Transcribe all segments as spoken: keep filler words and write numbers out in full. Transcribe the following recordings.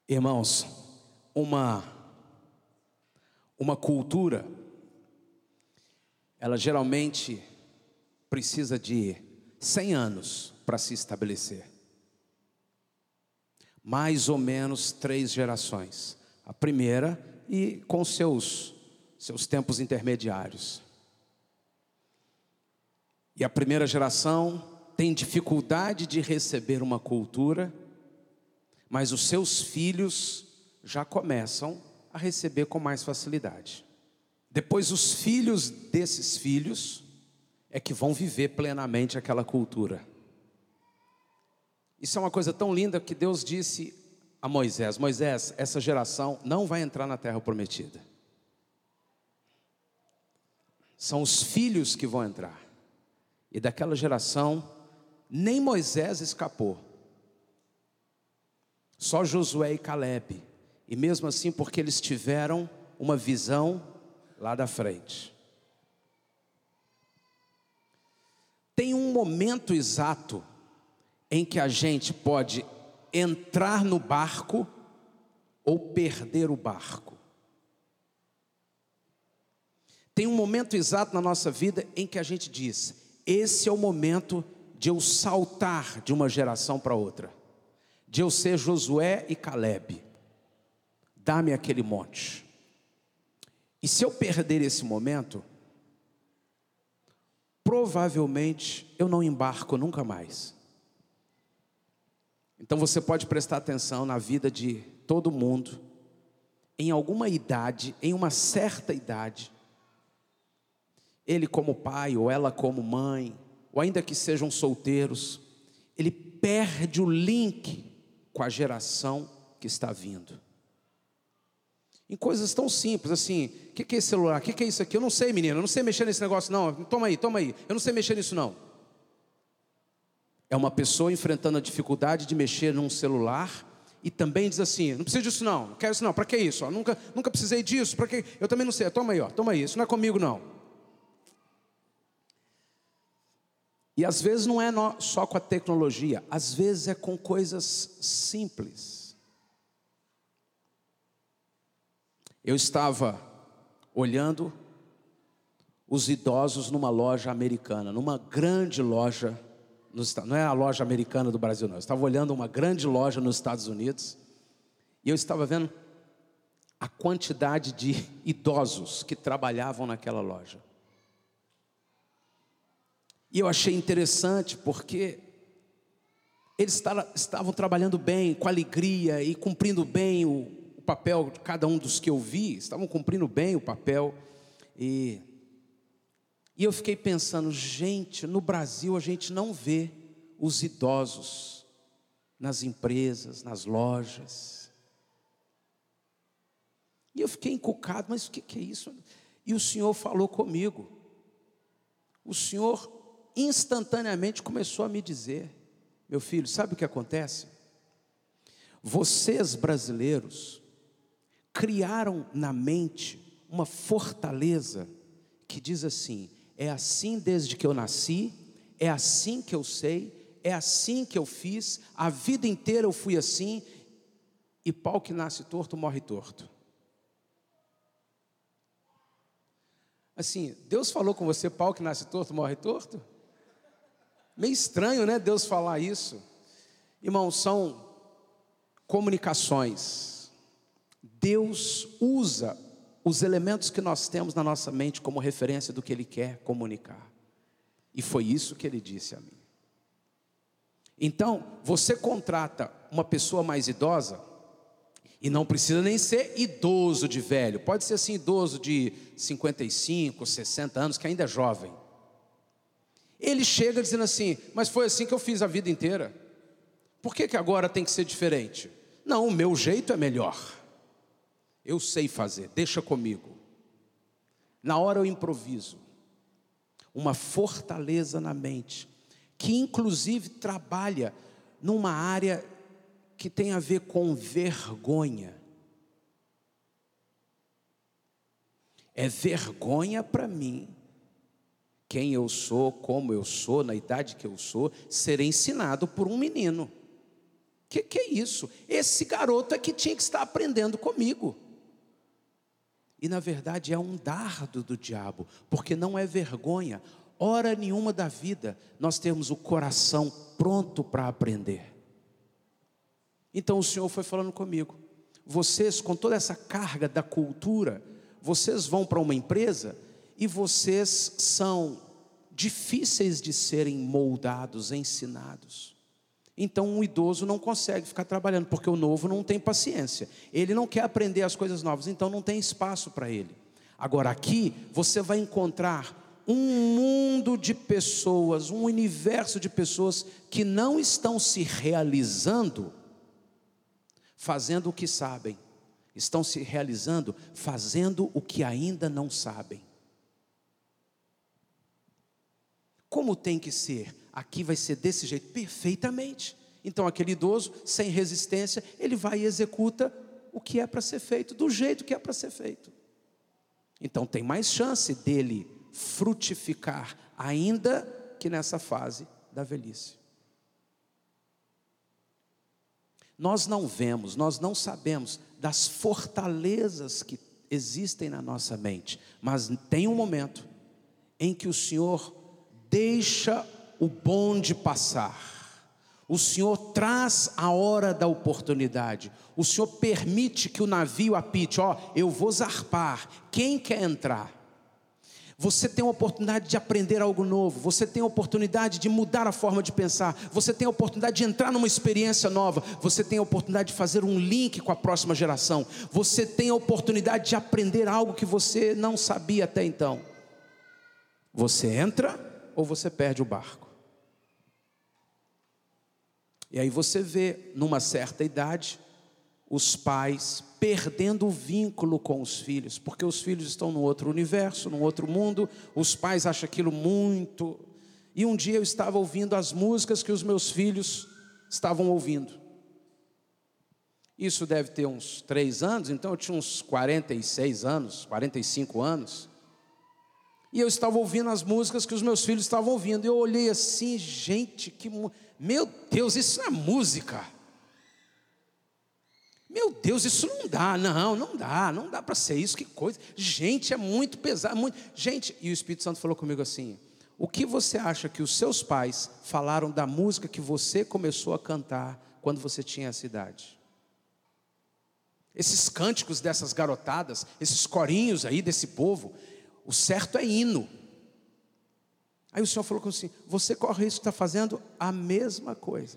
Irmãos, uma, uma cultura, ela geralmente precisa de cem anos para se estabelecer. Mais ou menos três gerações. A primeira e com seus, seus tempos intermediários. E a primeira geração tem dificuldade de receber uma cultura, mas os seus filhos já começam a receber com mais facilidade. Depois os filhos desses filhos é que vão viver plenamente aquela cultura. Isso é uma coisa tão linda que Deus disse a Moisés: Moisés, essa geração não vai entrar na terra prometida. São os filhos que vão entrar. E daquela geração, nem Moisés escapou. Só Josué e Calebe. E mesmo assim, porque eles tiveram uma visão lá da frente. Tem um momento exato em que a gente pode entrar no barco ou perder o barco. Tem um momento exato na nossa vida em que a gente diz: esse é o momento de eu saltar de uma geração para outra, de eu ser Josué e Calebe. Dá-me aquele monte. E se eu perder esse momento, provavelmente eu não embarco nunca mais. Então você pode prestar atenção na vida de todo mundo, em alguma idade, em uma certa idade, ele como pai ou ela como mãe, ou ainda que sejam solteiros, ele perde o link com a geração que está vindo. Em coisas tão simples assim: o que, que é esse celular? O que, que é isso aqui? Eu não sei, menino, eu não sei mexer nesse negócio não. Toma aí, toma aí, eu não sei mexer nisso não. É uma pessoa enfrentando a dificuldade de mexer num celular e também diz assim: não preciso disso não, não quero isso não, para que isso? Ó, nunca, nunca precisei disso, para que? Eu também não sei, toma aí, ó, toma aí, isso não é comigo não. E às vezes não é só com a tecnologia, às vezes é com coisas simples. Eu estava olhando os idosos numa loja americana, numa grande loja, nos, não é a loja americana do Brasil não, eu estava olhando uma grande loja nos Estados Unidos, e eu estava vendo a quantidade de idosos que trabalhavam naquela loja. E eu achei interessante porque eles estavam trabalhando bem, com alegria e cumprindo bem o, o papel de cada um dos que eu vi, estavam cumprindo bem o papel. E, e eu fiquei pensando, gente, no Brasil a gente não vê os idosos nas empresas, nas lojas. E eu fiquei encucado, mas o que, que é isso? E o Senhor falou comigo. O Senhor instantaneamente começou a me dizer: meu filho, sabe o que acontece? Vocês brasileiros criaram na mente uma fortaleza que diz assim: é assim desde que eu nasci, é assim que eu sei, é assim que eu fiz, a vida inteira eu fui assim, e pau que nasce torto morre torto. Assim, Deus falou com você: pau que nasce torto morre torto? Meio estranho, né, Deus falar isso. Irmãos, são comunicações. Deus usa os elementos que nós temos na nossa mente como referência do que Ele quer comunicar. E foi isso que Ele disse a mim. Então, você contrata uma pessoa mais idosa, e não precisa nem ser idoso de velho, pode ser assim, idoso de cinquenta e cinco, sessenta anos, que ainda é jovem. Ele chega dizendo assim: mas foi assim que eu fiz a vida inteira, por que que agora tem que ser diferente? Não, o meu jeito é melhor, eu sei fazer, deixa comigo. Na hora eu improviso uma fortaleza na mente, que inclusive trabalha numa área que tem a ver com vergonha. É vergonha para mim, quem eu sou, como eu sou, na idade que eu sou, ser ensinado por um menino. Que que é isso? Esse garoto é que tinha que estar aprendendo comigo. E na verdade é um dardo do diabo, porque não é vergonha, hora nenhuma da vida, nós temos o coração pronto para aprender. Então o Senhor foi falando comigo, vocês com toda essa carga da cultura, vocês vão para uma empresa e vocês são difíceis de serem moldados, ensinados. Então um idoso não consegue ficar trabalhando, porque o novo não tem paciência. Ele não quer aprender as coisas novas, então não tem espaço para ele. Agora aqui você vai encontrar um mundo de pessoas, um universo de pessoas que não estão se realizando fazendo o que sabem. Estão se realizando fazendo o que ainda não sabem. Como tem que ser? Aqui vai ser desse jeito, perfeitamente. Então aquele idoso, sem resistência, ele vai e executa o que é para ser feito, do jeito que é para ser feito. Então tem mais chance dele frutificar, ainda que nessa fase da velhice. Nós não vemos, nós não sabemos das fortalezas que existem na nossa mente, mas tem um momento em que o Senhor deixa o bonde passar, o Senhor traz a hora da oportunidade, o Senhor permite que o navio apite, ó, eu vou zarpar, quem quer entrar? Você tem a oportunidade de aprender algo novo, você tem a oportunidade de mudar a forma de pensar, você tem a oportunidade de entrar numa experiência nova, você tem a oportunidade de fazer um link com a próxima geração, você tem a oportunidade de aprender algo que você não sabia até então. Você entra ou você perde o barco. E aí você vê, numa certa idade, os pais perdendo o vínculo com os filhos, porque os filhos estão num outro universo, num outro mundo, os pais acham aquilo muito. E um dia eu estava ouvindo as músicas que os meus filhos estavam ouvindo. Isso deve ter uns três anos, então eu tinha uns quarenta e seis anos, quarenta e cinco anos. E eu estava ouvindo as músicas que os meus filhos estavam ouvindo. E eu olhei assim, gente, que meu Deus, isso é música. Meu Deus, isso não dá, não, não dá, não dá para ser isso, que coisa. Gente, é muito pesado, muito. Gente, e o Espírito Santo falou comigo assim: o que você acha que os seus pais falaram da música que você começou a cantar quando você tinha essa idade? Esses cânticos dessas garotadas, esses corinhos aí desse povo, o certo é hino. Aí o Senhor falou assim: você corre isso que está fazendo a mesma coisa.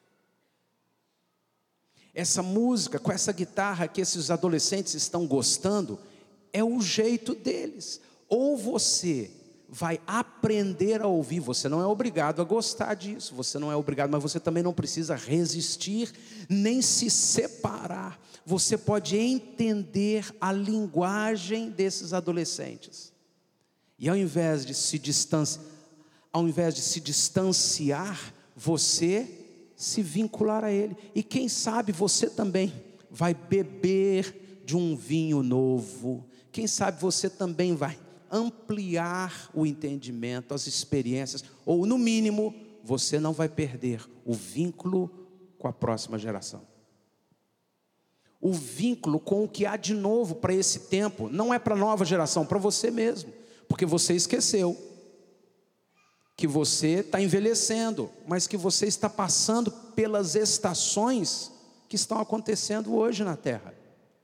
Essa música, com essa guitarra que esses adolescentes estão gostando, é o jeito deles. Ou você vai aprender a ouvir, você não é obrigado a gostar disso, você não é obrigado, mas você também não precisa resistir, nem se separar. Você pode entender a linguagem desses adolescentes. E ao invés de se distanciar, ao invés de se distanciar, você se vincular a ele. E quem sabe você também vai beber de um vinho novo. Quem sabe você também vai ampliar o entendimento, as experiências, ou no mínimo, você não vai perder o vínculo com a próxima geração. O vínculo com o que há de novo para esse tempo, não é para a nova geração, para você mesmo, porque você esqueceu que você está envelhecendo, mas que você está passando pelas estações que estão acontecendo hoje na terra.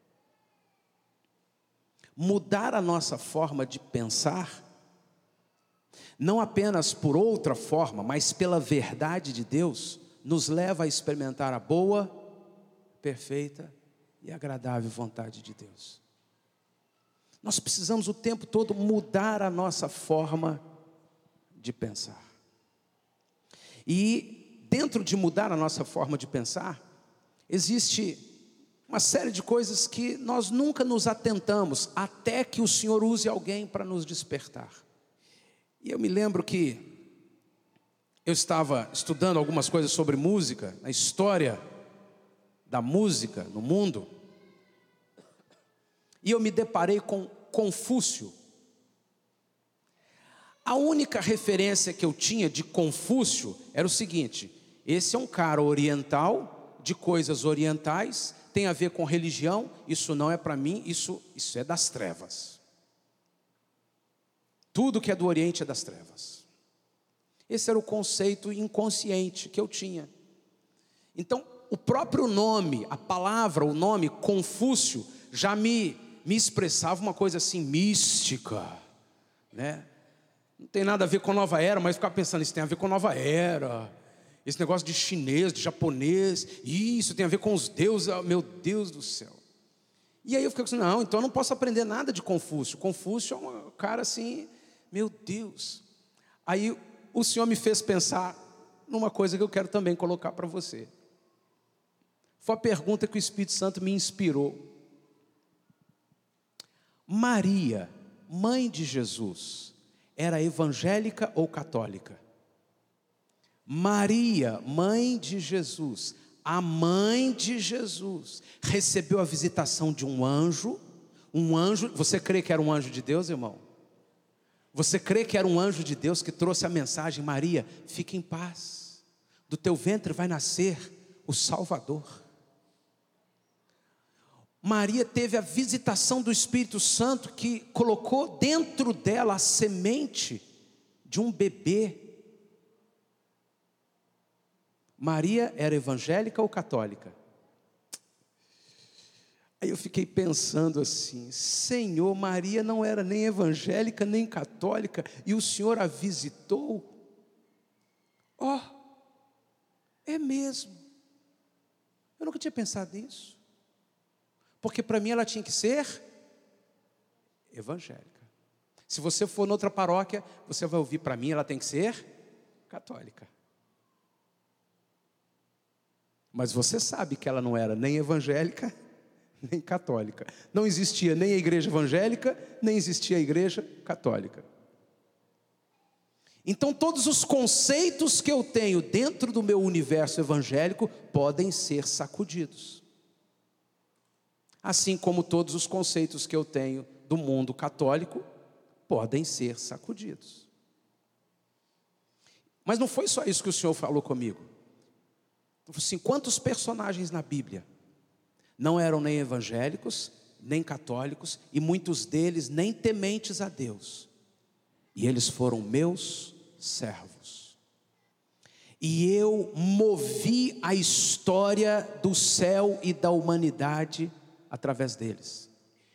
Mudar a nossa forma de pensar, não apenas por outra forma, mas pela verdade de Deus, nos leva a experimentar a boa, perfeita e agradável vontade de Deus. Nós precisamos o tempo todo mudar a nossa forma de pensar. E dentro de mudar a nossa forma de pensar, existe uma série de coisas que nós nunca nos atentamos, até que o Senhor use alguém para nos despertar. E eu me lembro que eu estava estudando algumas coisas sobre música, a história da música no mundo, e eu me deparei com Confúcio. A única referência que eu tinha de Confúcio era o seguinte: esse é um cara oriental de coisas orientais, tem a ver com religião, isso não é para mim, isso, isso é das trevas. Tudo que é do Oriente é das trevas. Esse era o conceito inconsciente que eu tinha. Então, o próprio nome, a palavra, o nome Confúcio, já me, me expressava uma coisa assim, mística, né? Não tem nada a ver com a nova era, mas ficar pensando, isso tem a ver com a nova era. Esse negócio de chinês, de japonês, isso tem a ver com os deuses, meu Deus do céu. E aí eu fiquei assim, não, então eu não posso aprender nada de Confúcio. Confúcio é um cara assim, meu Deus. Aí o Senhor me fez pensar numa coisa que eu quero também colocar para você. Foi a pergunta que o Espírito Santo me inspirou. Maria, mãe de Jesus, era evangélica ou católica? Maria, mãe de Jesus, a mãe de Jesus, recebeu a visitação de um anjo, um anjo, você crê que era um anjo de Deus, irmão? Você crê que era um anjo de Deus que trouxe a mensagem, Maria, fique em paz, do teu ventre vai nascer o Salvador. Maria teve a visitação do Espírito Santo que colocou dentro dela a semente de um bebê. Maria era evangélica ou católica? Aí eu fiquei pensando assim, Senhor, Maria não era nem evangélica nem católica e o Senhor a visitou? Ó, oh, é mesmo. Eu nunca tinha pensado nisso. Porque para mim ela tinha que ser evangélica. Se você for noutra paróquia, você vai ouvir, para mim ela tem que ser católica. Mas você sabe que ela não era nem evangélica, nem católica. Não existia nem a igreja evangélica, nem existia a igreja católica. Então todos os conceitos que eu tenho dentro do meu universo evangélico podem ser sacudidos. Assim como todos os conceitos que eu tenho do mundo católico podem ser sacudidos. Mas não foi só isso que o Senhor falou comigo. Assim, quantos personagens na Bíblia não eram nem evangélicos, nem católicos, e muitos deles nem tementes a Deus, e eles foram meus servos, e eu movi a história do céu e da humanidade através deles.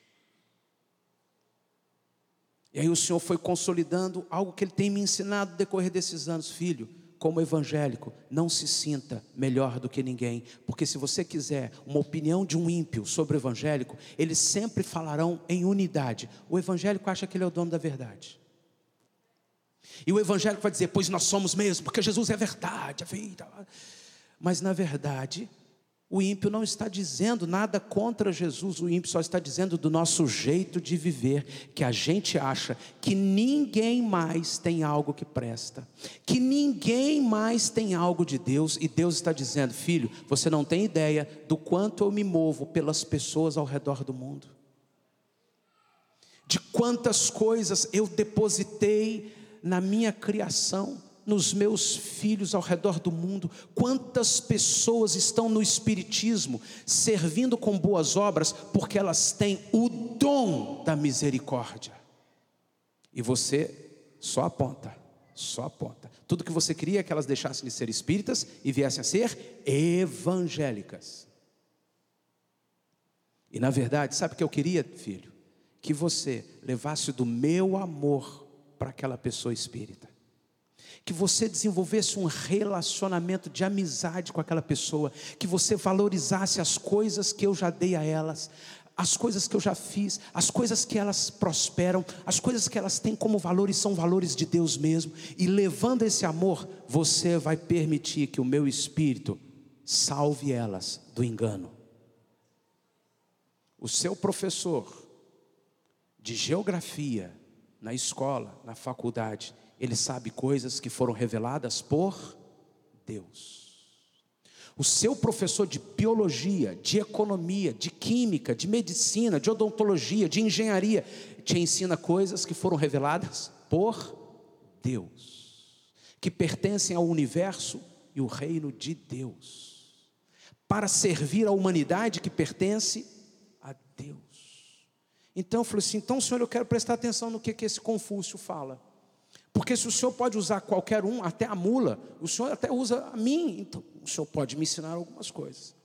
E aí o Senhor foi consolidando algo que Ele tem me ensinado no decorrer desses anos. Filho, como evangélico, não se sinta melhor do que ninguém, porque se você quiser uma opinião de um ímpio sobre o evangélico, eles sempre falarão em unidade. O evangélico acha que ele é o dono da verdade, e o evangélico vai dizer, pois nós somos mesmo, porque Jesus é a verdade, a vida. Mas na verdade, o ímpio não está dizendo nada contra Jesus, o ímpio só está dizendo do nosso jeito de viver, que a gente acha que ninguém mais tem algo que presta, que ninguém mais tem algo de Deus, e Deus está dizendo, filho, você não tem ideia do quanto eu me movo pelas pessoas ao redor do mundo, de quantas coisas eu depositei na minha criação, nos meus filhos ao redor do mundo. Quantas pessoas estão no espiritismo, servindo com boas obras, porque elas têm o dom da misericórdia, e você só aponta, só aponta. Tudo que você queria é que elas deixassem de ser espíritas e viessem a ser evangélicas. E na verdade, sabe o que eu queria, filho? Que você levasse do meu amor para aquela pessoa espírita, que você desenvolvesse um relacionamento de amizade com aquela pessoa, que você valorizasse as coisas que eu já dei a elas, as coisas que eu já fiz, as coisas que elas prosperam, as coisas que elas têm como valores, são valores de Deus mesmo, e levando esse amor, você vai permitir que o meu Espírito salve elas do engano. O seu professor de geografia, na escola, na faculdade, ele sabe coisas que foram reveladas por Deus. O seu professor de biologia, de economia, de química, de medicina, de odontologia, de engenharia, te ensina coisas que foram reveladas por Deus, que pertencem ao universo e o reino de Deus. para servir a humanidade que pertence a Deus. Então eu falei assim, então Senhor, eu quero prestar atenção no que, que esse Confúcio fala. Porque se o Senhor pode usar qualquer um, até a mula, o Senhor até usa a mim, então o Senhor pode me ensinar algumas coisas.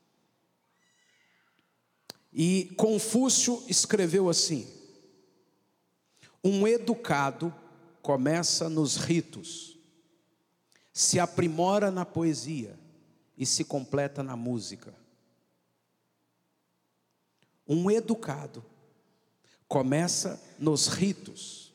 E Confúcio escreveu assim: um educado começa nos ritos, se aprimora na poesia e se completa na música. Um educado começa nos ritos,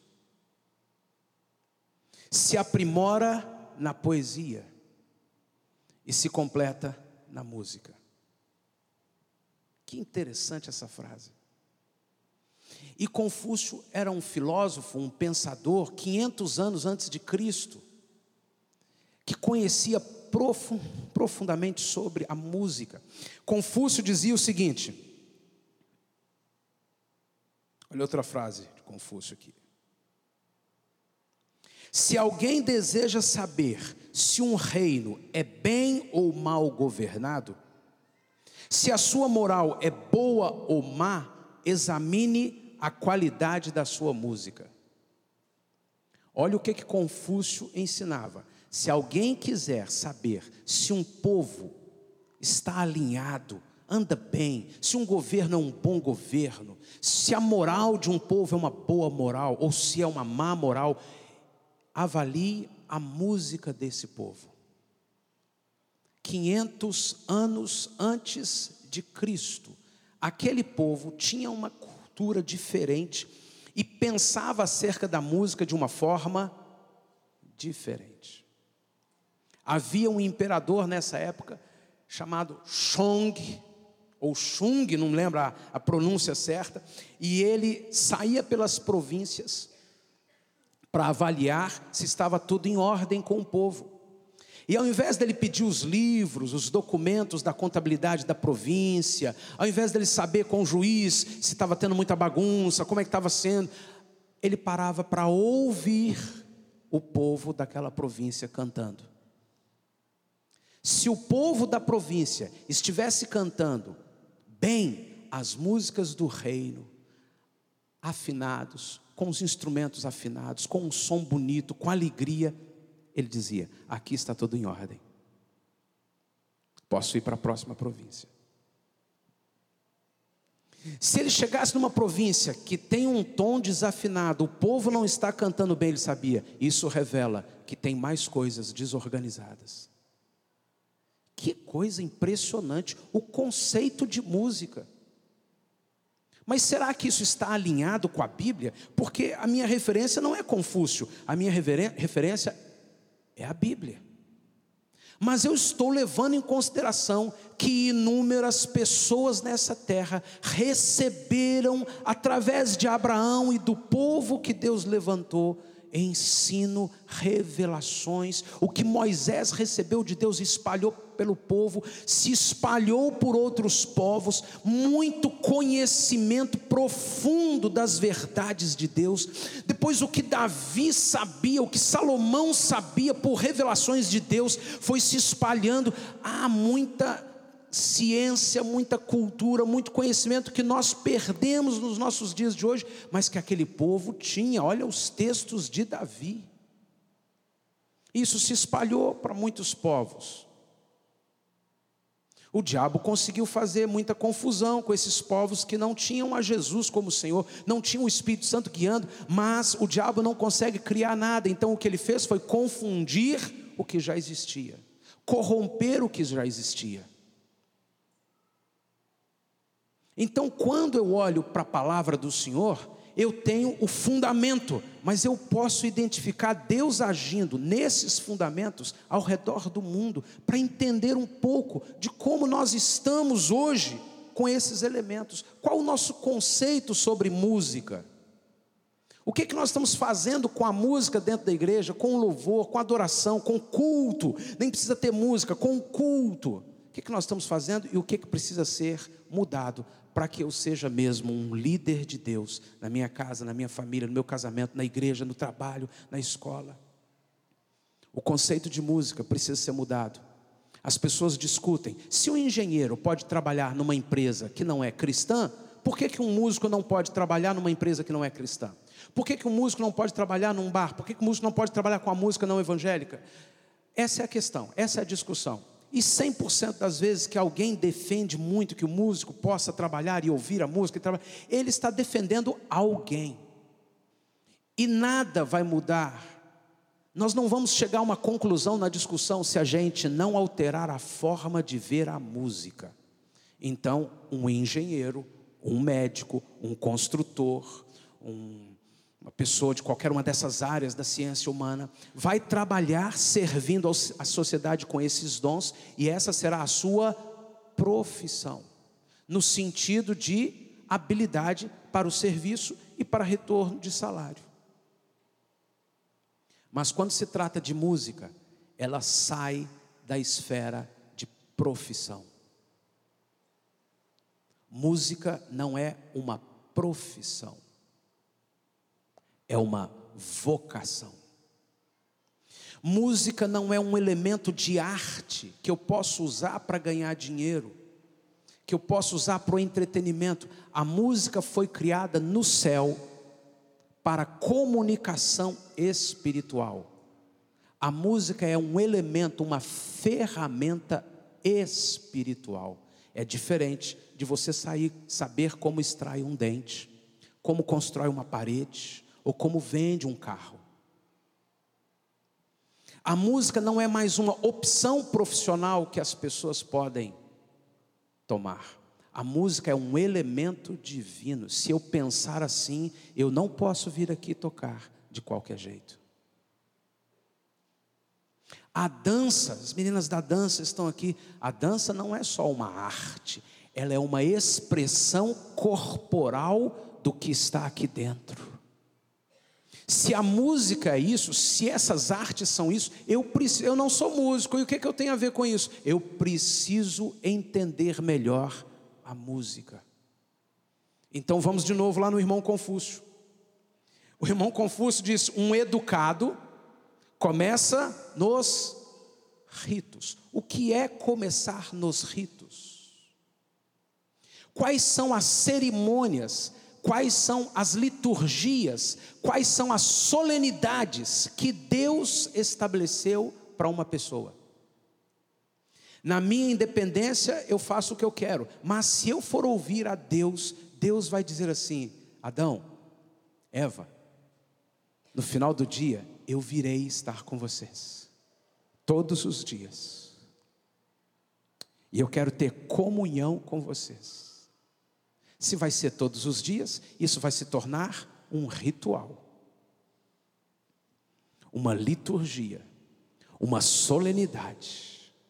se aprimora na poesia e se completa na música. Que interessante essa frase. E Confúcio era um filósofo, um pensador, quinhentos anos antes de Cristo, que conhecia profundamente sobre a música. Confúcio dizia o seguinte, olha outra frase de Confúcio aqui. Se alguém deseja saber se um reino é bem ou mal governado, se a sua moral é boa ou má, examine a qualidade da sua música. Olha o que que Confúcio ensinava. Se alguém quiser saber se um povo está alinhado, anda bem, se um governo é um bom governo, se a moral de um povo é uma boa moral, ou se é uma má moral, avalie a música desse povo. quinhentos anos antes de Cristo, aquele povo tinha uma cultura diferente e pensava acerca da música de uma forma diferente. Havia um imperador nessa época chamado Shong, ou Shung, não lembro a, a pronúncia certa, e ele saía pelas províncias para avaliar se estava tudo em ordem com o povo. E ao invés dele pedir os livros, os documentos da contabilidade da província, ao invés dele saber com o juiz se estava tendo muita bagunça, como é que estava sendo, ele parava para ouvir o povo daquela província cantando. Se o povo da província estivesse cantando bem as músicas do reino, afinados, com os instrumentos afinados, com um som bonito, com alegria, ele dizia, aqui está tudo em ordem, posso ir para a próxima província. Se ele chegasse numa província que tem um tom desafinado, o povo não está cantando bem, ele sabia, isso revela que tem mais coisas desorganizadas. Que coisa impressionante, o conceito de música. Mas será que isso está alinhado com a Bíblia? Porque a minha referência não é Confúcio, a minha referência é a Bíblia. Mas eu estou levando em consideração que inúmeras pessoas nessa terra receberam, através de Abraão e do povo que Deus levantou, ensino, revelações. O que Moisés recebeu de Deus e espalhou pelo povo, se espalhou por outros povos, muito conhecimento profundo das verdades de Deus. Depois o que Davi sabia, o que Salomão sabia por revelações de Deus, foi se espalhando. Há muita ciência, muita cultura, muito conhecimento que nós perdemos nos nossos dias de hoje, mas que aquele povo tinha. Olha os textos de Davi. Isso se espalhou para muitos povos. O diabo conseguiu fazer muita confusão com esses povos que não tinham a Jesus como Senhor, não tinham o Espírito Santo guiando, mas o diabo não consegue criar nada. Então o que ele fez foi confundir o que já existia, corromper o que já existia. Então quando eu olho para a palavra do Senhor, eu tenho o fundamento, mas eu posso identificar Deus agindo nesses fundamentos ao redor do mundo, para entender um pouco de como nós estamos hoje com esses elementos. Qual o nosso conceito sobre música? O que, que nós estamos fazendo com a música dentro da igreja, com o louvor, com a adoração, com o culto? Nem precisa ter música, com o culto. O que, que nós estamos fazendo e o que, que precisa ser mudado para que eu seja mesmo um líder de Deus na minha casa, na minha família, no meu casamento, na igreja, no trabalho, na escola. O conceito de música precisa ser mudado. As pessoas discutem, se um engenheiro pode trabalhar numa empresa que não é cristã, por que que um músico não pode trabalhar numa empresa que não é cristã? Por que que um músico não pode trabalhar num bar? Por que que um músico não pode trabalhar com a música não evangélica? Essa é a questão, essa é a discussão. E cem por cento das vezes que alguém defende muito que o músico possa trabalhar e ouvir a música, e trabalhar, ele está defendendo alguém. E nada vai mudar. Nós não vamos chegar a uma conclusão na discussão se a gente não alterar a forma de ver a música. Então, um engenheiro, um médico, um construtor, um, uma pessoa de qualquer uma dessas áreas da ciência humana, vai trabalhar servindo a sociedade com esses dons, e essa será a sua profissão, no sentido de habilidade para o serviço e para retorno de salário. Mas quando se trata de música, ela sai da esfera de profissão. Música não é uma profissão, é uma vocação. Música não é um elemento de arte que eu posso usar para ganhar dinheiro, que eu posso usar para o entretenimento. A música foi criada no céu para comunicação espiritual. A música é um elemento, uma ferramenta espiritual. É diferente de você sair, saber como extrai um dente, como constrói uma parede, ou como vende um carro. A música não é mais uma opção profissional que as pessoas podem tomar. A música é um elemento divino. Se eu pensar assim, eu não posso vir aqui tocar de qualquer jeito. A dança, as meninas da dança estão aqui. A dança não é só uma arte, ela é uma expressão corporal do que está aqui dentro. Se a música é isso, se essas artes são isso, eu, preciso, eu não sou músico, e o que, que eu tenho a ver com isso? Eu preciso entender melhor a música. Então vamos de novo lá no irmão Confúcio. O irmão Confúcio diz: um educado começa nos ritos. O que é começar nos ritos? Quais são as cerimônias, quais são as liturgias, quais são as solenidades que Deus estabeleceu para uma pessoa? Na minha independência eu faço o que eu quero, mas se eu for ouvir a Deus, Deus vai dizer assim: Adão, Eva, no final do dia eu virei estar com vocês, todos os dias, e eu quero ter comunhão com vocês. Se vai ser todos os dias, isso vai se tornar um ritual, uma liturgia, uma solenidade.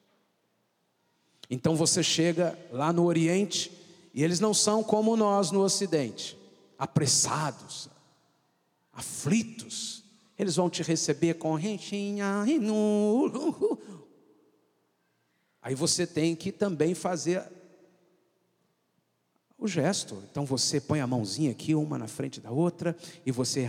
Então você chega lá no Oriente, e eles não são como nós no Ocidente, apressados, aflitos. Eles vão te receber com renchinha. Aí você tem que também fazer o gesto. Então você põe a mãozinha aqui, uma na frente da outra, e você...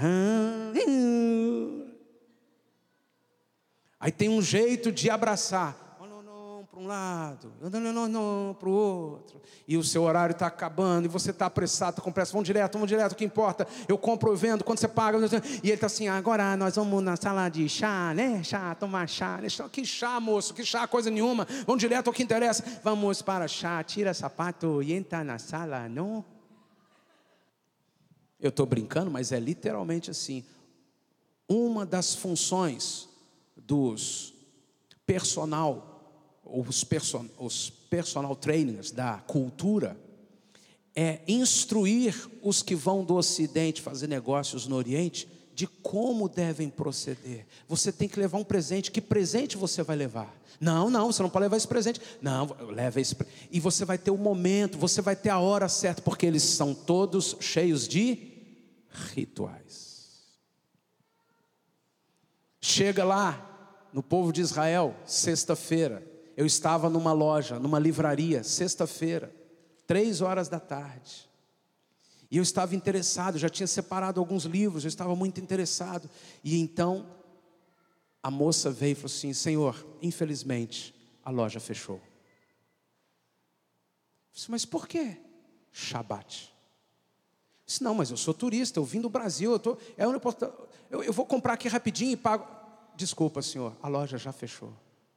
Aí tem um jeito de abraçar. Para um lado, não, não, não, não, para o outro, e o seu horário está acabando, e você está apressado, está com pressa, vamos direto, vamos direto, o que importa, eu compro, eu vendo, quando você paga, e ele está assim: agora nós vamos na sala de chá, né, chá, tomar chá, né? Que chá, moço, que chá, coisa nenhuma, vamos direto ao que interessa, vamos para chá, tira sapato e entra na sala, não? Eu estou brincando, mas é literalmente assim. Uma das funções dos personal Os, person, os personal trainers da cultura é instruir os que vão do Ocidente fazer negócios no Oriente de como devem proceder. Você tem que levar um presente. Que presente você vai levar? Não, não, você não pode levar esse presente. Não, leva esse. E você vai ter o momento, você vai ter a hora certa, porque eles são todos cheios de rituais. Chega lá no povo de Israel, sexta-feira. Eu estava numa loja, numa livraria, sexta-feira, três horas da tarde. E eu estava interessado, já tinha separado alguns livros, eu estava muito interessado. E então, a moça veio e falou assim: Senhor, infelizmente, a loja fechou. Eu disse, mas por quê? Shabat. Eu disse, não, mas eu sou turista, eu vim do Brasil, eu, tô, eu, não posso, eu, eu vou comprar aqui rapidinho e pago. Desculpa, senhor, a loja já fechou.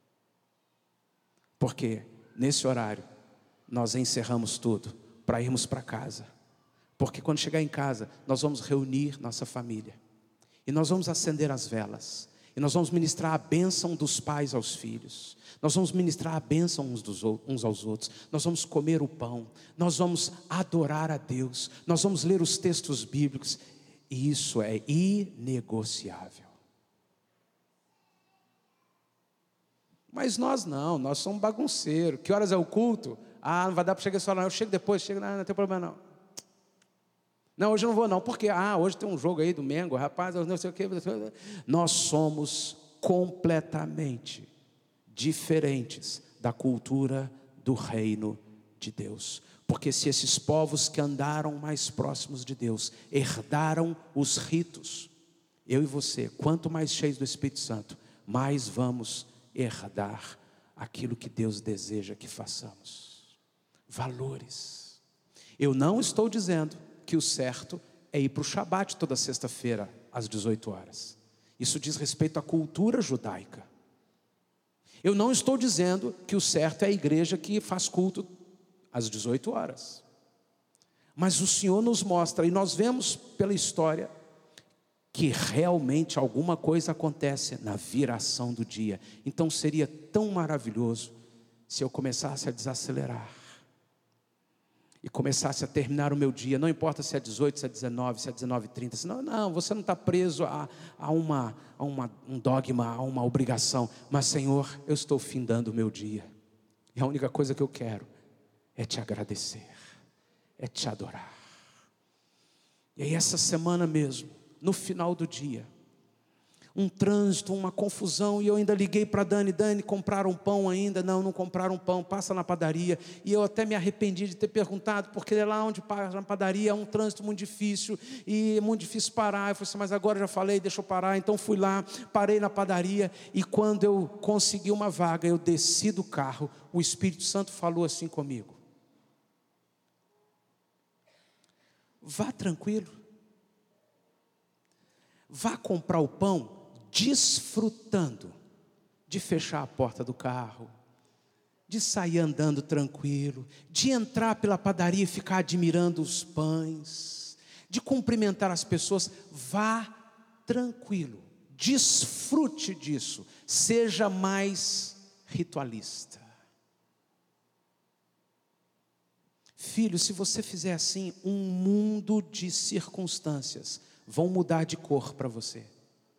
Porque nesse horário nós encerramos tudo para irmos para casa. Porque quando chegar em casa, nós vamos reunir nossa família. E nós vamos acender as velas. E nós vamos ministrar a bênção dos pais aos filhos. Nós vamos ministrar a bênção uns, dos, uns aos outros. Nós vamos comer o pão. Nós vamos adorar a Deus. Nós vamos ler os textos bíblicos. E isso é inegociável. Mas nós não, nós somos bagunceiros. Que horas é o culto? Ah, não vai dar para chegar essa hora não. Eu chego depois, chego, não, não tem problema não. Não, hoje eu não vou não, porque ah, hoje tem um jogo aí do Mengo, rapaz, não sei o que. Nós somos completamente diferentes da cultura do reino de Deus. Porque se esses povos que andaram mais próximos de Deus herdaram os ritos, eu e você, quanto mais cheios do Espírito Santo, mais vamos herdar aquilo que Deus deseja que façamos. Valores. Eu não estou dizendo que o certo é ir para o Shabat toda sexta-feira às dezoito horas. Isso diz respeito à cultura judaica. Eu não estou dizendo que o certo é a igreja que faz culto às dezoito horas. Mas o Senhor nos mostra, e nós vemos pela história, que realmente alguma coisa acontece na viração do dia. Então seria tão maravilhoso se eu começasse a desacelerar e começasse a terminar o meu dia, não importa se é dezoito, se é dezenove, se é dezenove e trinta, senão, não, você não está preso a, a, uma, a uma, um dogma, a uma obrigação, mas Senhor, eu estou findando o meu dia, e a única coisa que eu quero é te agradecer, é te adorar. E aí essa semana mesmo, no final do dia, um trânsito, uma confusão, e eu ainda liguei para Dani, Dani, compraram pão ainda? Não, não compraram pão, passa na padaria. E eu até me arrependi de ter perguntado, porque lá onde passa na padaria é um trânsito muito difícil, e é muito difícil parar. Eu falei assim, mas agora eu já falei, deixa eu parar. Então fui lá, parei na padaria, e quando eu consegui uma vaga, eu desci do carro, o Espírito Santo falou assim comigo: vá tranquilo, vá comprar o pão desfrutando de fechar a porta do carro, de sair andando tranquilo, de entrar pela padaria e ficar admirando os pães, de cumprimentar as pessoas. Vá tranquilo, desfrute disso, seja mais ritualista. Filho, se você fizer assim, um mundo de circunstâncias vão mudar de cor para você.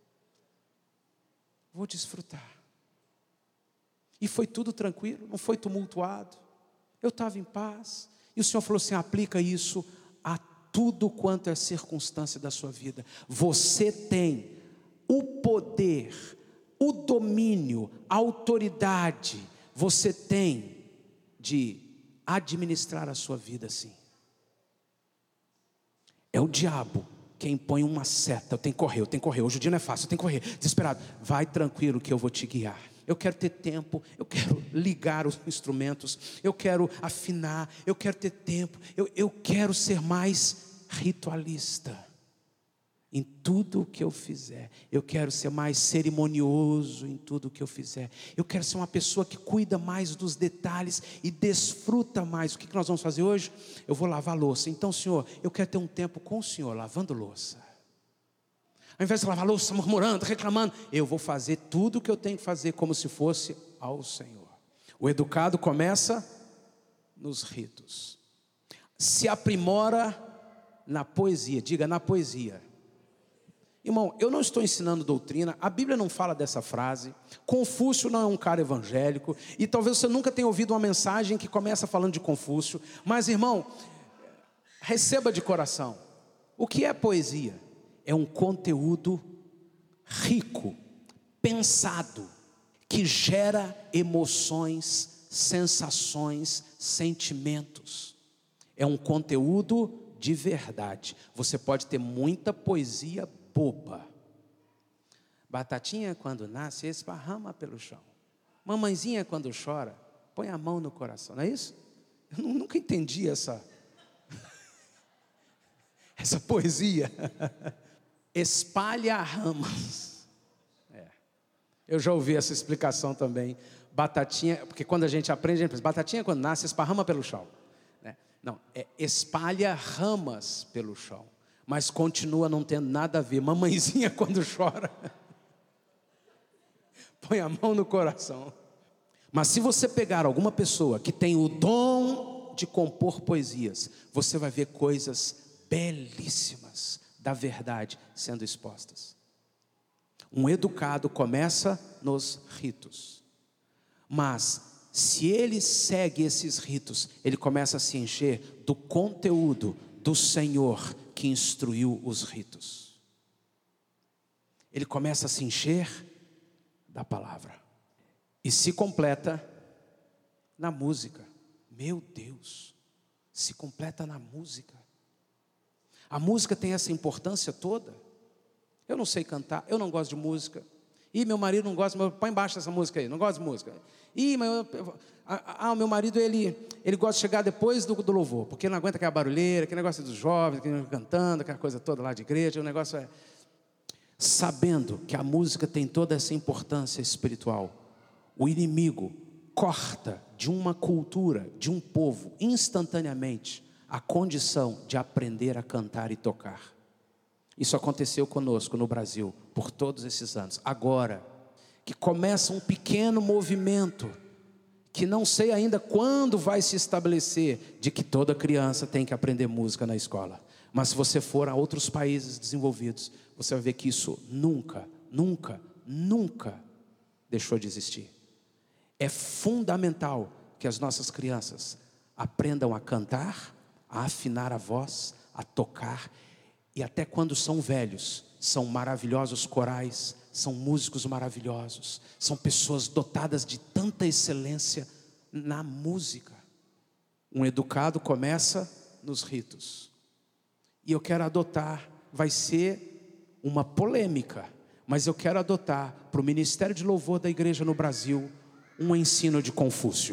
Vou desfrutar. E foi tudo tranquilo, não foi tumultuado. Eu estava em paz. E o Senhor falou assim, aplica isso a tudo quanto é circunstância da sua vida. Você tem o poder, o domínio, a autoridade. Você tem de administrar a sua vida assim. É o diabo quem põe uma seta. Eu tenho que correr, eu tenho que correr. Hoje o dia não é fácil, eu tenho que correr. Desesperado. Vai tranquilo que eu vou te guiar. Eu quero ter tempo, eu quero ligar os instrumentos, eu quero afinar, eu quero ter tempo, eu, eu quero ser mais ritualista. Em tudo o que eu fizer, eu quero ser mais cerimonioso em tudo o que eu fizer. Eu quero ser uma pessoa que cuida mais dos detalhes e desfruta mais. O que nós vamos fazer hoje? Eu vou lavar louça. Então, Senhor, eu quero ter um tempo com o Senhor, lavando louça. Ao invés de lavar louça, murmurando, reclamando, eu vou fazer tudo o que eu tenho que fazer como se fosse ao Senhor. O educado começa nos ritos. Se aprimora na poesia. Diga, na poesia. Irmão, eu não estou ensinando doutrina, a Bíblia não fala dessa frase. Confúcio não é um cara evangélico, e talvez você nunca tenha ouvido uma mensagem que começa falando de Confúcio. Mas, irmão, receba de coração. O que é poesia? É um conteúdo rico, pensado, que gera emoções, sensações, sentimentos. É um conteúdo de verdade. Você pode ter muita poesia boba. Batatinha, quando nasce, esparrama pelo chão. Mamãezinha, quando chora, põe a mão no coração, não é isso? Eu nunca entendi essa, essa poesia. Espalha ramas. É. Eu já ouvi essa explicação também. Batatinha, porque quando a gente aprende, a gente pensa, batatinha quando nasce, esparrama pelo chão. Né? Não, é espalha ramas pelo chão. Mas continua não tendo nada a ver. Mamãezinha, quando chora, põe a mão no coração. Mas se você pegar alguma pessoa que tem o dom de compor poesias, você vai ver coisas belíssimas da verdade sendo expostas. Um educado começa nos ritos. Mas se ele segue esses ritos, ele começa a se encher do conteúdo do Senhor que instruiu os ritos. Ele começa a se encher da palavra. E se completa na música. Meu Deus, se completa na música. A música tem essa importância toda. Eu não sei cantar, eu não gosto de música. Ih, meu marido não gosta, mas põe embaixo essa música aí, não gosto de música. Ih, mas eu, ah, o meu marido, ele, ele gosta de chegar depois do, do louvor, porque não aguenta aquela barulheira, aquele negócio dos jovens, cantando, aquela coisa toda lá de igreja, o negócio é... Sabendo que a música tem toda essa importância espiritual, o inimigo corta de uma cultura, de um povo, instantaneamente, a condição de aprender a cantar e tocar. Isso aconteceu conosco no Brasil, por todos esses anos. Agora, que começa um pequeno movimento, que não sei ainda quando vai se estabelecer, de que toda criança tem que aprender música na escola. Mas se você for a outros países desenvolvidos, você vai ver que isso nunca, nunca, nunca deixou de existir. É fundamental que as nossas crianças aprendam a cantar, a afinar a voz, a tocar, e até quando são velhos, são maravilhosos corais, são músicos maravilhosos, são pessoas dotadas de tanta excelência na música. Um educado começa nos ritos. E eu quero adotar, vai ser uma polêmica, mas eu quero adotar para o Ministério de Louvor da Igreja no Brasil um ensino de Confúcio.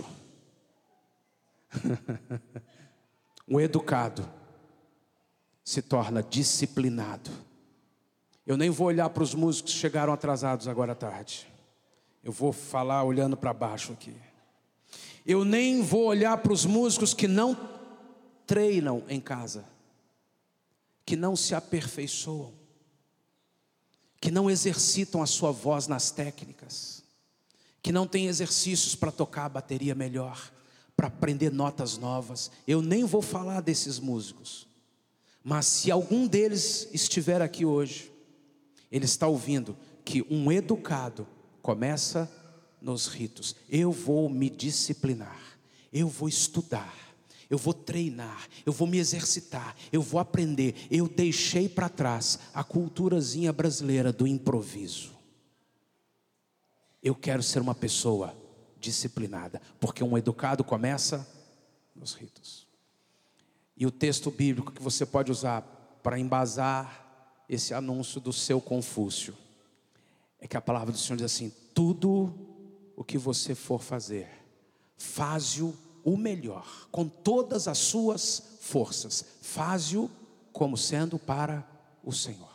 Um educado se torna disciplinado. Eu nem vou olhar para os músicos que chegaram atrasados agora à tarde. Eu vou falar olhando para baixo aqui. Eu nem vou olhar para os músicos que não treinam em casa, que não se aperfeiçoam, que não exercitam a sua voz nas técnicas, que não têm exercícios para tocar a bateria melhor, para aprender notas novas. Eu nem vou falar desses músicos. Mas se algum deles estiver aqui hoje, ele está ouvindo que um educado começa nos ritos. Eu vou me disciplinar, eu vou estudar, eu vou treinar, eu vou me exercitar, eu vou aprender. Eu deixei para trás a culturazinha brasileira do improviso. Eu quero ser uma pessoa disciplinada, porque um educado começa nos ritos. E o texto bíblico que você pode usar para embasar esse anúncio do seu Confúcio é que a palavra do Senhor diz assim: tudo o que você for fazer, faze-o o melhor, com todas as suas forças, faze-o como sendo para o Senhor.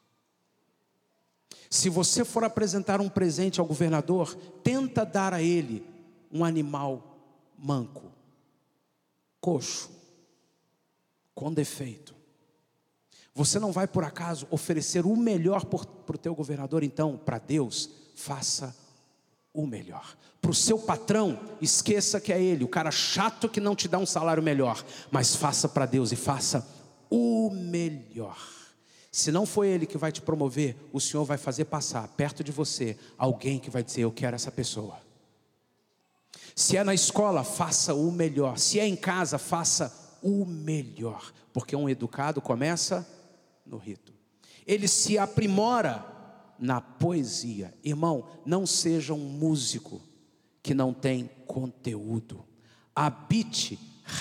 Se você for apresentar um presente ao governador, tenta dar a ele um animal manco, coxo, com defeito. Você não vai por acaso oferecer o melhor para o teu governador? Então, para Deus, faça o melhor. Para o seu patrão, esqueça que é ele, o cara chato que não te dá um salário melhor. Mas faça para Deus e faça o melhor. Se não foi ele que vai te promover, o Senhor vai fazer passar perto de você alguém que vai dizer: eu quero essa pessoa. Se é na escola, faça o melhor. Se é em casa, faça o melhor. Porque um educado começa no rito. Ele se aprimora na poesia. Irmão, não seja um músico que não tem conteúdo. Habite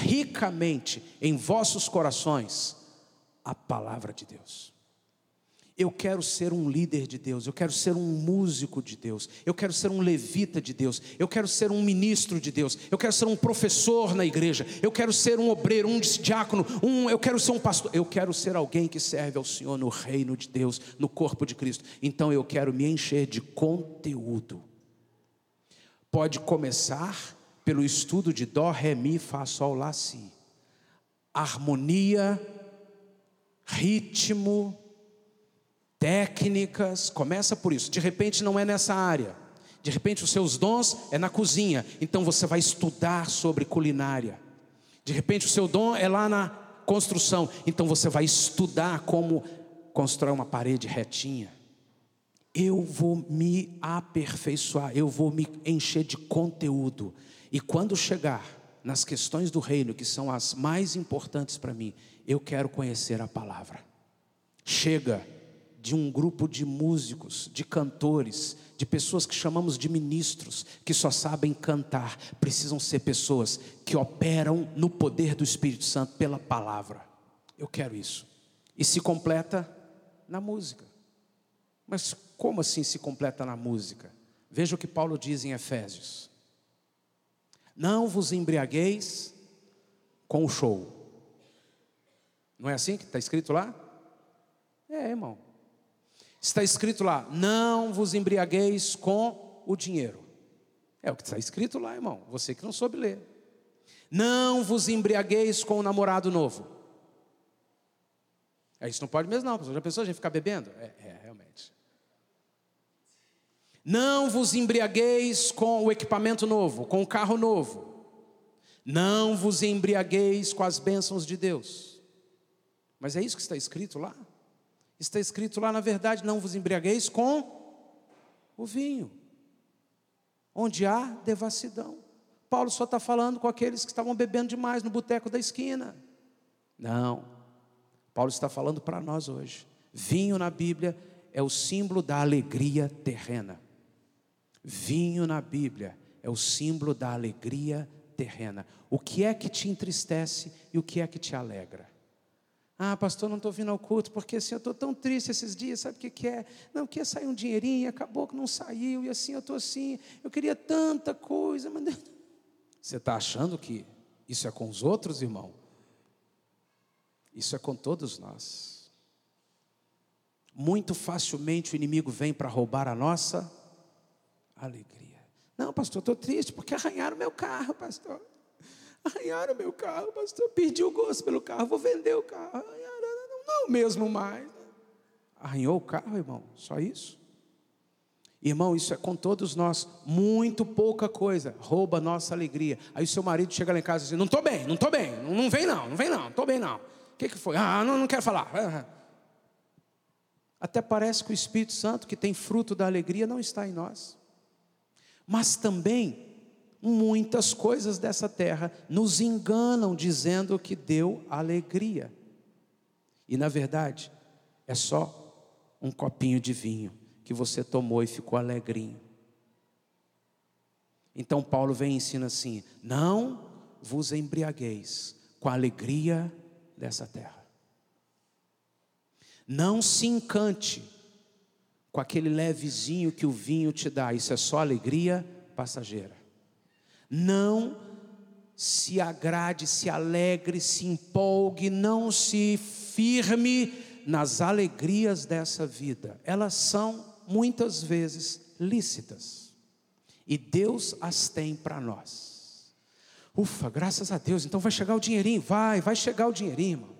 ricamente em vossos corações a palavra de Deus. Eu quero ser um líder de Deus, eu quero ser um músico de Deus, eu quero ser um levita de Deus, eu quero ser um ministro de Deus, eu quero ser um professor na igreja, eu quero ser um obreiro, um diácono, um, eu quero ser um pastor, eu quero ser alguém que serve ao Senhor no reino de Deus, no corpo de Cristo. Então eu quero me encher de conteúdo. Pode começar pelo estudo de Dó, Ré, Mi, Fá, Sol, Lá, Si. Harmonia, ritmo, técnicas, começa por isso. De repente não é nessa área, de repente os seus dons é na cozinha, então você vai estudar sobre culinária. De repente o seu dom é lá na construção, então você vai estudar como constrói uma parede retinha. Eu vou me aperfeiçoar, eu vou me encher de conteúdo, e quando chegar nas questões do reino, que são as mais importantes para mim, eu quero conhecer a palavra. Chega de um grupo de músicos, de cantores, de pessoas que chamamos de ministros, que só sabem cantar. Precisam ser pessoas que operam no poder do Espírito Santo pela palavra. Eu quero isso. E se completa na música. Mas como assim se completa na música? Veja o que Paulo diz em Efésios: não vos embriagueis com o show. Não é assim que está escrito lá? É, irmão. Está escrito lá: não vos embriagueis com o dinheiro. É o que está escrito lá, irmão. Você que não soube ler. Não vos embriagueis com o namorado novo. É, isso não pode mesmo não. Já pensou a gente ficar bebendo? É, é, realmente. Não vos embriagueis com o equipamento novo, com o carro novo. Não vos embriagueis com as bênçãos de Deus. Mas é isso que está escrito lá? Está escrito lá, na verdade: não vos embriagueis com o vinho, onde há devassidão. Paulo só está falando com aqueles que estavam bebendo demais no boteco da esquina. Não, Paulo está falando para nós hoje. Vinho na Bíblia é o símbolo da alegria terrena. Vinho na Bíblia é o símbolo da alegria terrena. O que é que te entristece e o que é que te alegra? Ah, pastor, não estou vindo ao culto, porque assim, eu estou tão triste esses dias, sabe o que, que é? Não, queria sair um dinheirinho, acabou que não saiu, e assim, eu estou assim, eu queria tanta coisa, mas... Você está achando que isso é com os outros, irmão? Isso é com todos nós. Muito facilmente o inimigo vem para roubar a nossa alegria. Não, pastor, estou triste, porque arranharam meu carro, pastor. Arranharam meu carro, pastor, perdi o gosto pelo carro, vou vender o carro. Arranharam, não, não mesmo mais. Arranhou o carro, irmão, só isso? Irmão, isso é com todos nós. Muito pouca coisa rouba a nossa alegria. Aí o seu marido chega lá em casa e diz: não estou bem, não estou bem, não, não vem não, não vem não, não estou bem não. O que, que foi? Ah, não, não quero falar. Até parece que o Espírito Santo, que tem fruto da alegria, não está em nós. Mas também muitas coisas dessa terra nos enganam dizendo que deu alegria. E na verdade é só um copinho de vinho que você tomou e ficou alegrinho. Então Paulo vem e ensina assim: não vos embriagueis com a alegria dessa terra. Não se encante com aquele levezinho que o vinho te dá. Isso é só alegria passageira. Não se agrade, se alegre, se empolgue, não se firme nas alegrias dessa vida. Elas são muitas vezes lícitas e Deus as tem para nós. Ufa, graças a Deus, então vai chegar o dinheirinho, vai, vai chegar o dinheirinho, irmão.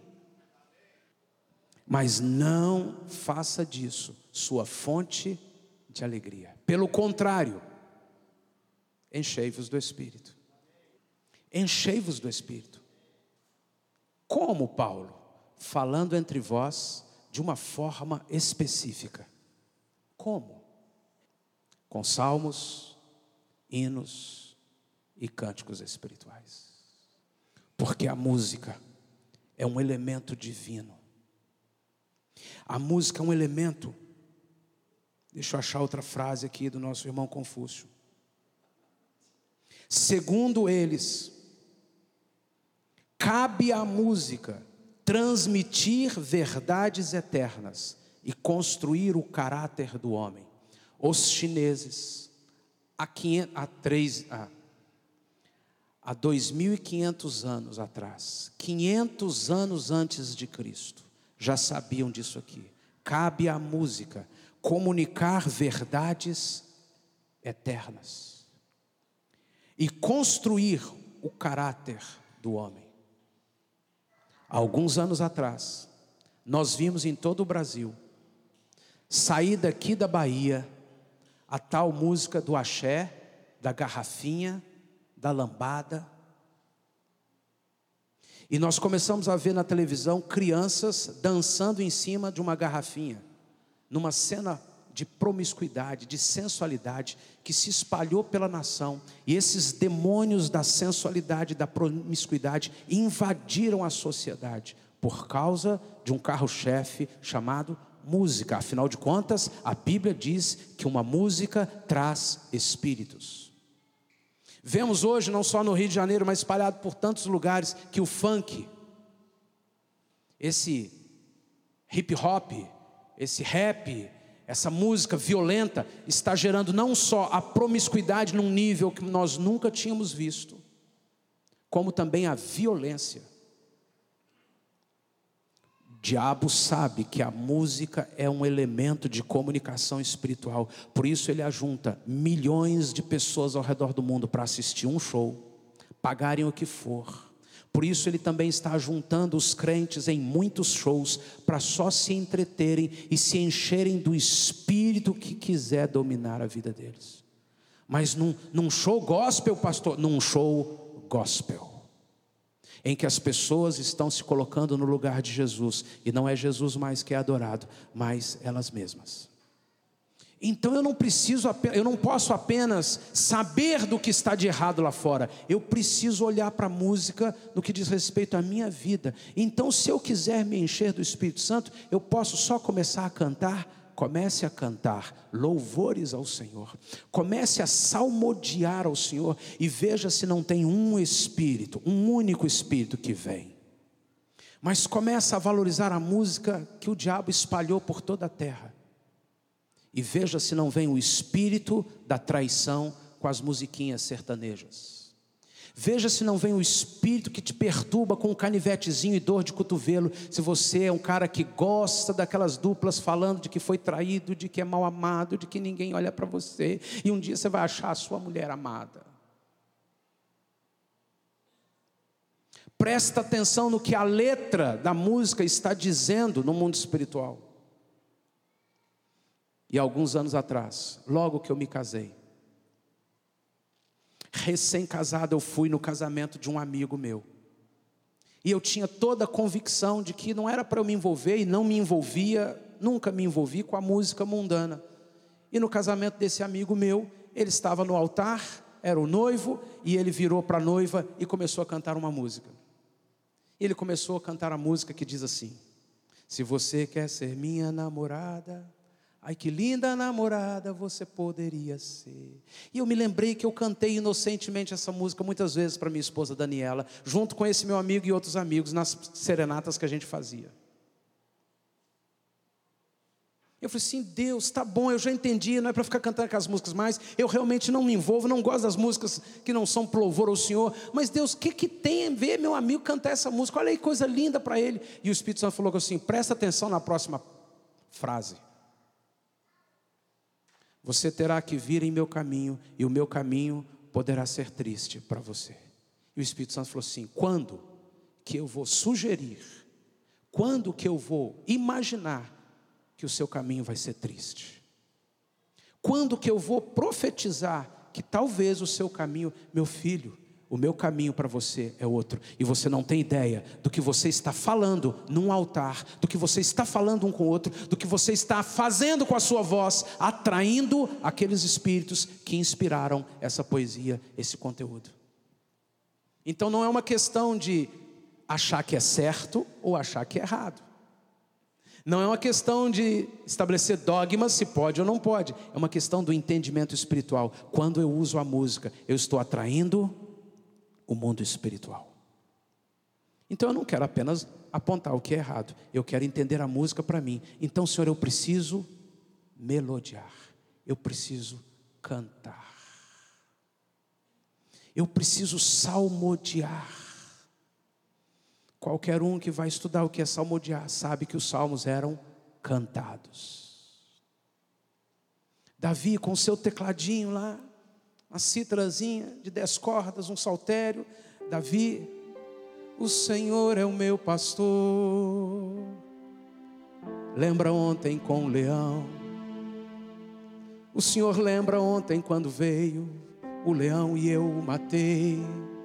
Mas não faça disso sua fonte de alegria. Pelo contrário, enchei-vos do Espírito. Enchei-vos do Espírito. Como, Paulo? Falando entre vós de uma forma específica. Como? Com salmos, hinos e cânticos espirituais. Porque a música é um elemento divino. A música é um elemento. Deixa eu achar outra frase aqui do nosso irmão Confúcio. Segundo eles, cabe à música transmitir verdades eternas e construir o caráter do homem. Os chineses, há, quinhentos, há, três, há, há dois mil e quinhentos anos atrás, quinhentos anos antes de Cristo, já sabiam disso aqui. Cabe à música comunicar verdades eternas e construir o caráter do homem. Há alguns anos atrás, nós vimos em todo o Brasil, sair daqui da Bahia, a tal música do axé, da garrafinha, da lambada. E nós começamos a ver na televisão crianças dançando em cima de uma garrafinha, numa cena de promiscuidade, de sensualidade, que se espalhou pela nação. E esses demônios da sensualidade, da promiscuidade, invadiram a sociedade, por causa de um carro-chefe chamado música. Afinal de contas, a Bíblia diz que uma música traz espíritos. Vemos hoje, não só no Rio de Janeiro, mas espalhado por tantos lugares, que o funk, esse hip hop, esse rap, essa música violenta, está gerando não só a promiscuidade num nível que nós nunca tínhamos visto, como também a violência. O diabo sabe que a música é um elemento de comunicação espiritual. Por isso ele ajunta milhões de pessoas ao redor do mundo para assistir um show, pagarem o que for. Por isso ele também está juntando os crentes em muitos shows, para só se entreterem e se encherem do espírito que quiser dominar a vida deles. Mas num, num show gospel, pastor, num show gospel, em que as pessoas estão se colocando no lugar de Jesus, e não é Jesus mais que é adorado, mas elas mesmas. Então eu não preciso, eu não posso apenas saber do que está de errado lá fora, eu preciso olhar para a música no que diz respeito à minha vida. Então, se eu quiser me encher do Espírito Santo, eu posso só começar a cantar. Comece a cantar louvores ao Senhor, comece a salmodiar ao Senhor, e veja se não tem um espírito, um único espírito que vem. Mas comece a valorizar a música que o diabo espalhou por toda a terra, e veja se não vem o espírito da traição com as musiquinhas sertanejas. Veja se não vem o espírito que te perturba com um canivetezinho e dor de cotovelo. Se você é um cara que gosta daquelas duplas falando de que foi traído, de que é mal amado, de que ninguém olha para você, e um dia você vai achar a sua mulher amada. Presta atenção no que a letra da música está dizendo no mundo espiritual. E alguns anos atrás, logo que eu me casei, recém-casado, eu fui no casamento de um amigo meu, e eu tinha toda a convicção de que não era para eu me envolver, e não me envolvia, nunca me envolvi com a música mundana. E no casamento desse amigo meu, ele estava no altar, era o noivo, e ele virou para a noiva e começou a cantar uma música. Ele começou a cantar a música que diz assim: se você quer ser minha namorada, ai que linda namorada você poderia ser. E eu me lembrei que eu cantei inocentemente essa música muitas vezes para minha esposa Daniela, junto com esse meu amigo e outros amigos, nas serenatas que a gente fazia. Eu falei assim: Deus, tá bom, eu já entendi, não é para ficar cantando aquelas músicas mais, eu realmente não me envolvo, não gosto das músicas que não são para louvor ao Senhor, mas Deus, o que, que tem a ver meu amigo cantar essa música? Olha aí, coisa linda para ele. E o Espírito Santo falou assim: presta atenção na próxima frase. Você terá que vir em meu caminho, e o meu caminho poderá ser triste para você. E o Espírito Santo falou assim: quando que eu vou sugerir, quando que eu vou imaginar que o seu caminho vai ser triste? Quando que eu vou profetizar que talvez o seu caminho, meu filho, o meu caminho para você é outro, e você não tem ideia do que você está falando num altar, do que você está falando um com o outro, do que você está fazendo com a sua voz, atraindo aqueles espíritos que inspiraram essa poesia, esse conteúdo. Então não é uma questão de achar que é certo ou achar que é errado. Não é uma questão de estabelecer dogmas, se pode ou não pode. É uma questão do entendimento espiritual. Quando eu uso a música, eu estou atraindo o mundo espiritual. Então eu não quero apenas apontar o que é errado, eu quero entender a música para mim. Então, Senhor, eu preciso melodiar, eu preciso cantar, eu preciso salmodiar. Qualquer um que vai estudar o que é salmodiar sabe que os salmos eram cantados. Davi com seu tecladinho lá, uma cítarazinha de dez cordas, um saltério. Davi: o Senhor é o meu pastor. Lembra ontem com o leão. O Senhor lembra ontem quando veio o leão e eu o matei.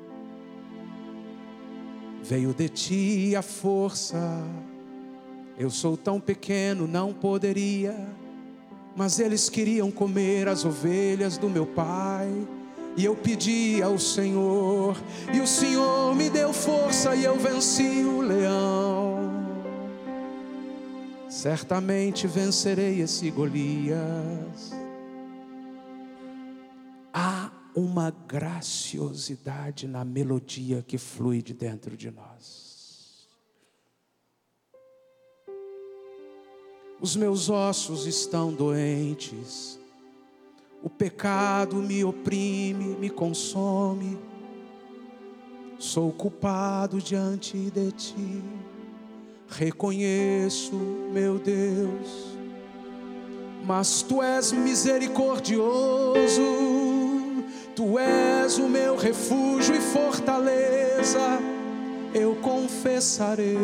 Veio de ti a força. Eu sou tão pequeno, não poderia, mas eles queriam comer as ovelhas do meu pai. E eu pedi ao Senhor, e o Senhor me deu força, e eu venci o leão. Certamente vencerei esse Golias. Há uma graciosidade na melodia que flui de dentro de nós. Os meus ossos estão doentes. O pecado me oprime, me consome. Sou culpado diante de ti. Reconheço, meu Deus, mas tu és misericordioso. Tu és o meu refúgio e fortaleza. Eu confessarei,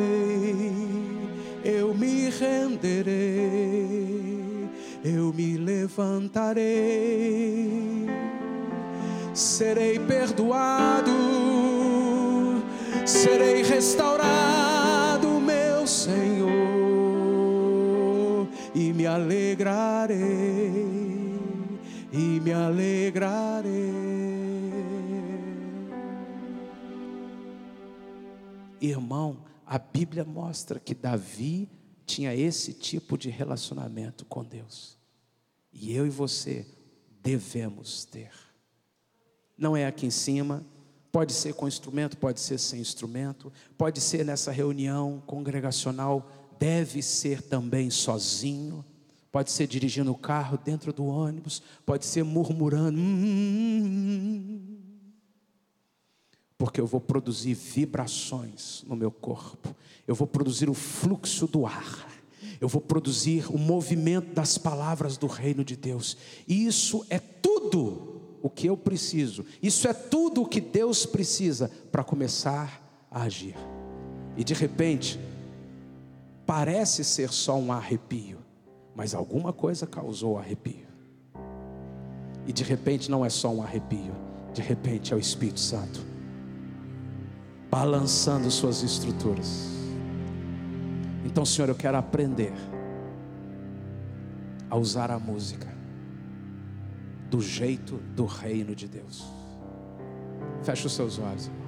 eu me renderei. Eu me levantarei, serei perdoado, serei restaurado, meu Senhor, e me alegrarei, e me alegrarei. Irmão, a Bíblia mostra que Davi tinha esse tipo de relacionamento com Deus. E eu e você devemos ter. Não é aqui em cima, pode ser com instrumento, pode ser sem instrumento, pode ser nessa reunião congregacional, deve ser também sozinho, pode ser dirigindo o carro dentro do ônibus, pode ser murmurando, hum, porque eu vou produzir vibrações no meu corpo, eu vou produzir o fluxo do ar, eu vou produzir o movimento das palavras do reino de Deus. E isso é tudo o que eu preciso, isso é tudo o que Deus precisa para começar a agir. E de repente, parece ser só um arrepio, mas alguma coisa causou arrepio. E de repente não é só um arrepio, de repente é o Espírito Santo balançando suas estruturas. Então, Senhor, eu quero aprender a usar a música do jeito do reino de Deus. Feche os seus olhos, irmão.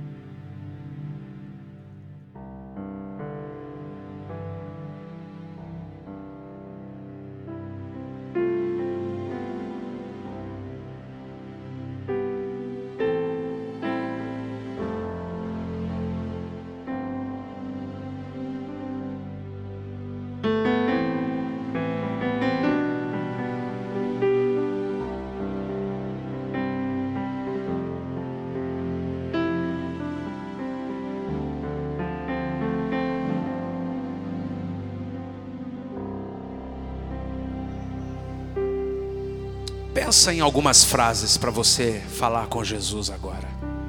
Pensa em algumas frases para você falar com Jesus agora.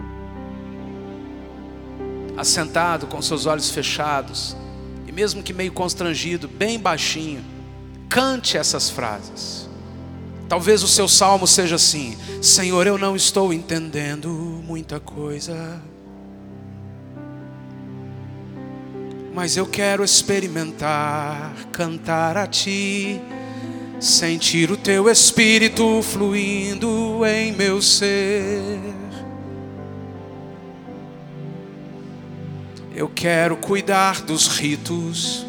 Assentado, com seus olhos fechados, e mesmo que meio constrangido, bem baixinho, cante essas frases. Talvez o seu salmo seja assim: Senhor, eu não estou entendendo muita coisa, mas eu quero experimentar, cantar a Ti, sentir o Teu Espírito fluindo em meu ser. Eu quero cuidar dos ritos,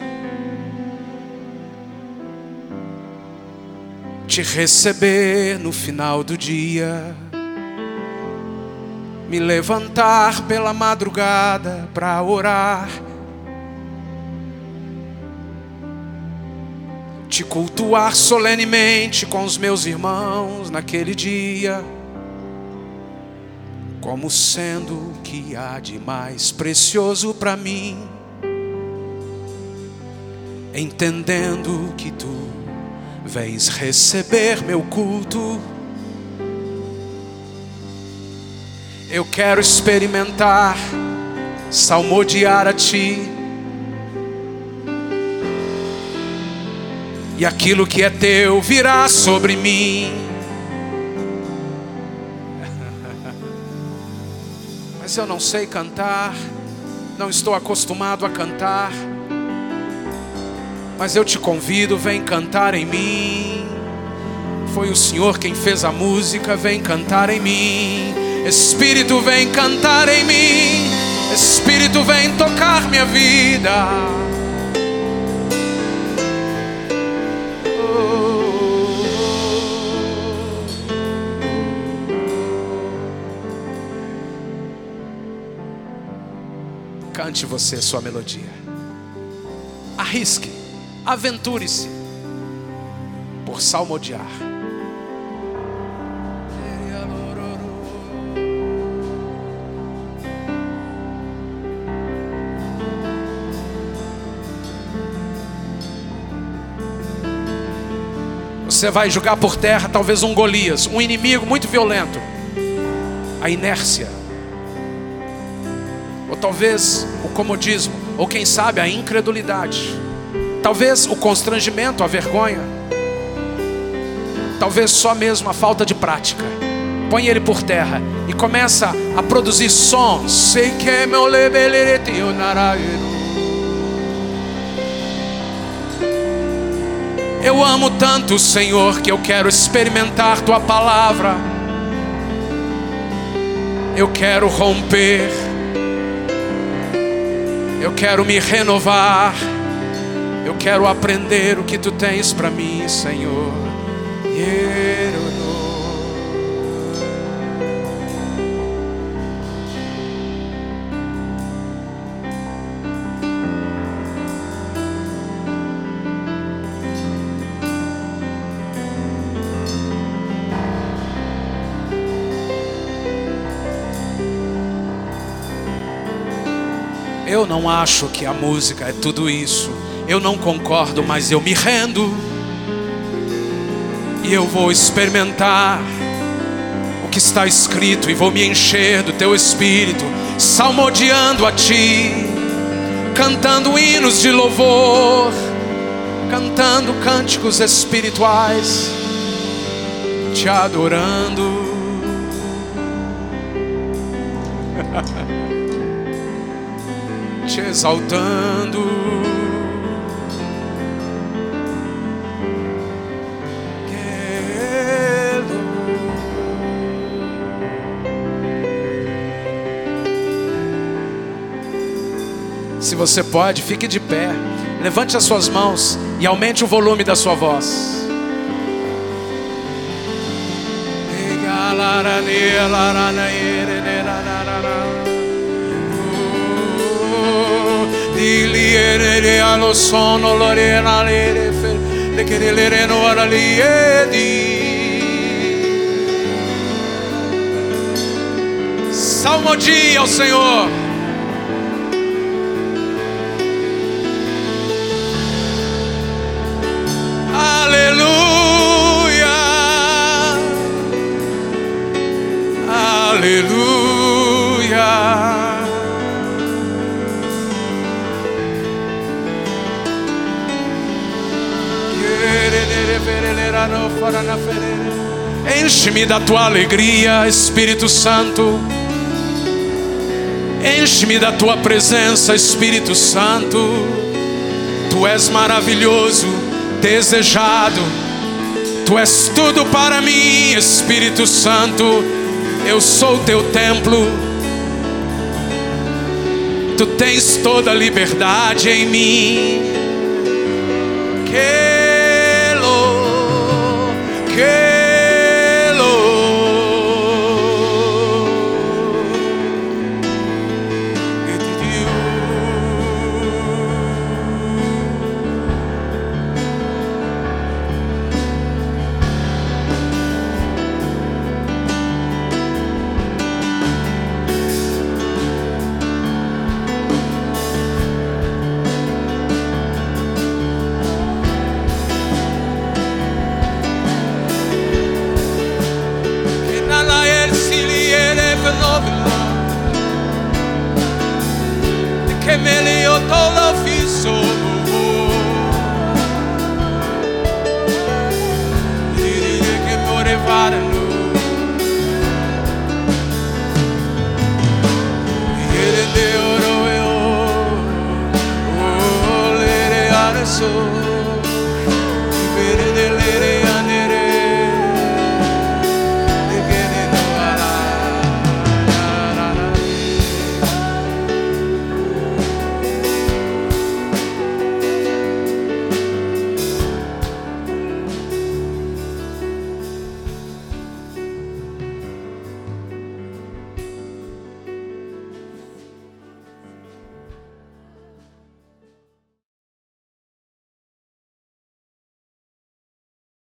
Te receber no final do dia. me levantar pela madrugada para orar, te cultuar solenemente com os meus irmãos naquele dia, como sendo o que há de mais precioso para mim, entendendo que tu vens receber meu culto. Eu quero experimentar, salmodiar a ti, e aquilo que é teu virá sobre mim. Mas eu não sei cantar, não estou acostumado a cantar, mas eu te convido, vem cantar em mim. Foi o Senhor quem fez a música, vem cantar em mim. Espírito, vem cantar em mim. Espírito, vem tocar minha vida. Cante você sua melodia. Arrisque, aventure-se por salmodiar. Você vai jogar por terra talvez um Golias, um inimigo muito violento, a inércia, ou talvez o comodismo, ou quem sabe a incredulidade, talvez o constrangimento, a vergonha, talvez só mesmo a falta de prática. Põe ele por terra e começa a produzir sons. Sei que é meu lebelete o naraíro. Eu amo tanto, Senhor, que eu quero experimentar tua palavra. Eu quero romper. Eu quero me renovar. Eu quero aprender o que tu tens para mim, Senhor. Eu não acho que a música é tudo isso. Eu não concordo, mas eu me rendo. E eu vou experimentar o que está escrito, e vou me encher do teu Espírito, salmodiando a ti, cantando hinos de louvor, cantando cânticos espirituais, te adorando. Te exaltando. Se você pode, fique de pé, levante as suas mãos e aumente o volume da sua voz. Salmodia ao Senhor. Aleluia, aleluia. Enche-me da tua alegria, Espírito Santo. Enche-me da tua presença, Espírito Santo. Tu és maravilhoso, desejado. Tu és tudo para mim, Espírito Santo. Eu sou teu templo. Tu tens toda a liberdade em mim. Quelo, quelo. atravesó.